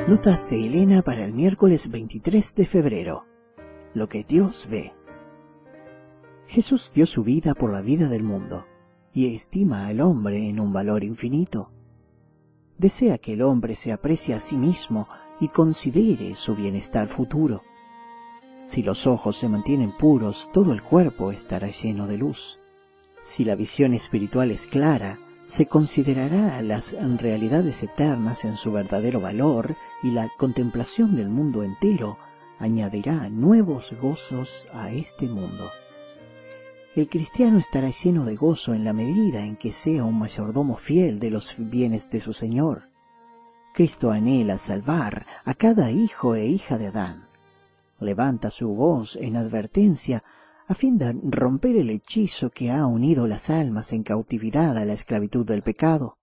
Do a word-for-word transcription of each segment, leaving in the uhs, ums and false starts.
Notas de Elena para el miércoles veintitrés de febrero. Lo que Dios ve. Jesús dio su vida por la vida del mundo y estima al hombre en un valor infinito. Desea que el hombre se aprecie a sí mismo y considere su bienestar futuro. Si los ojos se mantienen puros, todo el cuerpo estará lleno de luz. Si la visión espiritual es clara, se considerará las realidades eternas en su verdadero valor y la contemplación del mundo entero añadirá nuevos gozos a este mundo. El cristiano estará lleno de gozo en la medida en que sea un mayordomo fiel de los bienes de su Señor. Cristo anhela salvar a cada hijo e hija de Adán. Levanta su voz en advertencia a fin de romper el hechizo que ha unido las almas en cautividad a la esclavitud del pecado.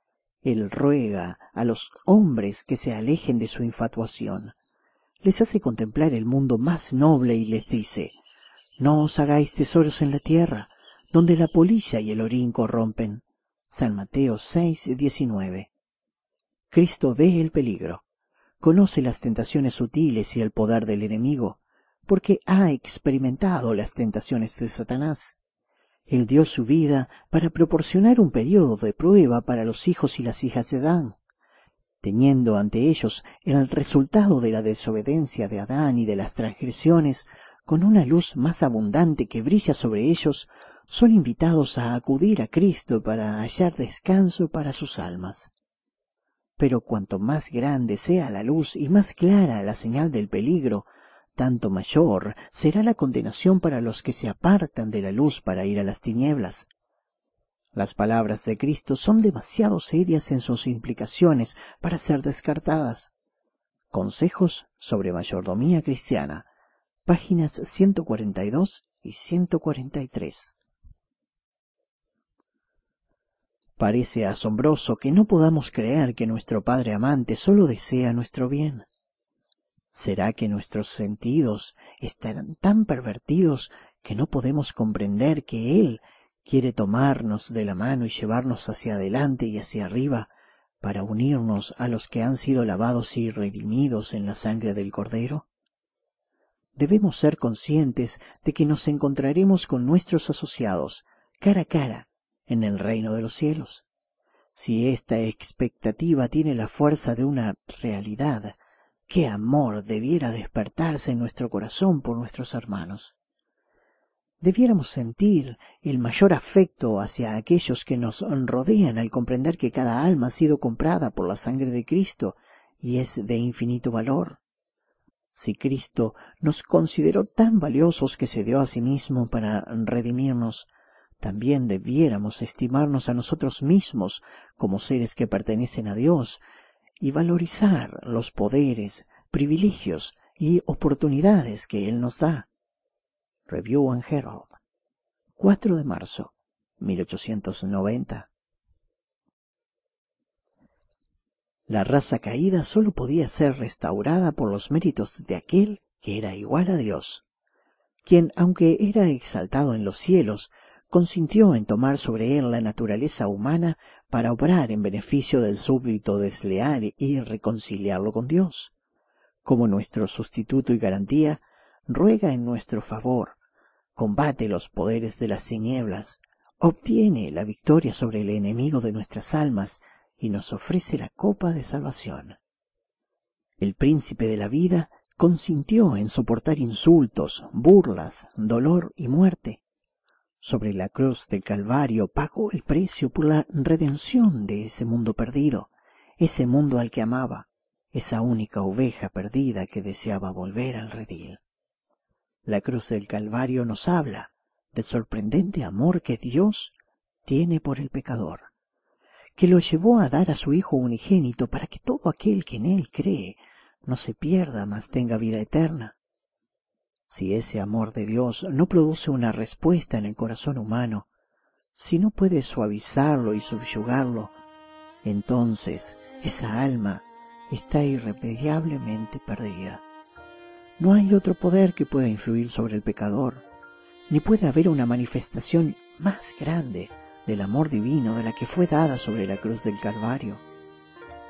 Él ruega a los hombres que se alejen de su infatuación. Les hace contemplar el mundo más noble y les dice: no os hagáis tesoros en la tierra, donde la polilla y el orín corrompen. San Mateo seis, diecinueve. Cristo ve el peligro, conoce las tentaciones sutiles y el poder del enemigo, porque ha experimentado las tentaciones de Satanás. Él dio su vida para proporcionar un periodo de prueba para los hijos y las hijas de Adán. Teniendo ante ellos el resultado de la desobediencia de Adán y de las transgresiones, con una luz más abundante que brilla sobre ellos, son invitados a acudir a Cristo para hallar descanso para sus almas. Pero cuanto más grande sea la luz y más clara la señal del peligro, tanto mayor será la condenación para los que se apartan de la luz para ir a las tinieblas. Las palabras de Cristo son demasiado serias en sus implicaciones para ser descartadas. Consejos sobre mayordomía cristiana, páginas ciento cuarenta y dos y ciento cuarenta y tres. Parece asombroso que no podamos creer que nuestro Padre amante solo desea nuestro bien. ¿Será que nuestros sentidos estarán tan pervertidos que no podemos comprender que Él quiere tomarnos de la mano y llevarnos hacia adelante y hacia arriba para unirnos a los que han sido lavados y redimidos en la sangre del Cordero? Debemos ser conscientes de que nos encontraremos con nuestros asociados cara a cara en el reino de los cielos. Si esta expectativa tiene la fuerza de una realidad, ¡qué amor debiera despertarse en nuestro corazón por nuestros hermanos! Debiéramos sentir el mayor afecto hacia aquellos que nos rodean al comprender que cada alma ha sido comprada por la sangre de Cristo y es de infinito valor. Si Cristo nos consideró tan valiosos que se dio a sí mismo para redimirnos, también debiéramos estimarnos a nosotros mismos como seres que pertenecen a Dios y valorizar los poderes, privilegios y oportunidades que Él nos da. Review and Herald, cuatro de marzo, mil ochocientos noventa. La raza caída sólo podía ser restaurada por los méritos de aquel que era igual a Dios, quien, aunque era exaltado en los cielos, consintió en tomar sobre él la naturaleza humana para obrar en beneficio del súbdito desleal y reconciliarlo con Dios. Como nuestro sustituto y garantía, ruega en nuestro favor, combate los poderes de las tinieblas, obtiene la victoria sobre el enemigo de nuestras almas y nos ofrece la copa de salvación. El príncipe de la vida consintió en soportar insultos, burlas, dolor y muerte. Sobre la cruz del Calvario pagó el precio por la redención de ese mundo perdido, ese mundo al que amaba, esa única oveja perdida que deseaba volver al redil. La cruz del Calvario nos habla del sorprendente amor que Dios tiene por el pecador, que lo llevó a dar a su Hijo unigénito para que todo aquel que en Él cree no se pierda, mas tenga vida eterna. Si ese amor de Dios no produce una respuesta en el corazón humano, si no puede suavizarlo y subyugarlo, entonces esa alma está irremediablemente perdida. No hay otro poder que pueda influir sobre el pecador, ni puede haber una manifestación más grande del amor divino de la que fue dada sobre la cruz del Calvario.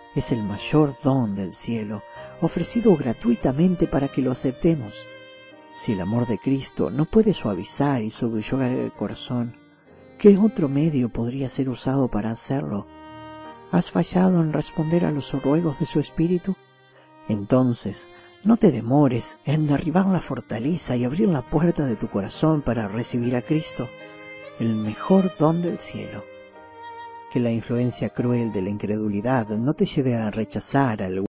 es el mayor don del cielo, ofrecido gratuitamente para que lo aceptemos. Si el amor de Cristo no puede suavizar y subyugar el corazón, ¿qué otro medio podría ser usado para hacerlo? ¿Has fallado en responder a los ruegos de su Espíritu? Entonces, no te demores en derribar la fortaleza y abrir la puerta de tu corazón para recibir a Cristo, el mejor don del cielo. Que la influencia cruel de la incredulidad no te lleve a rechazar al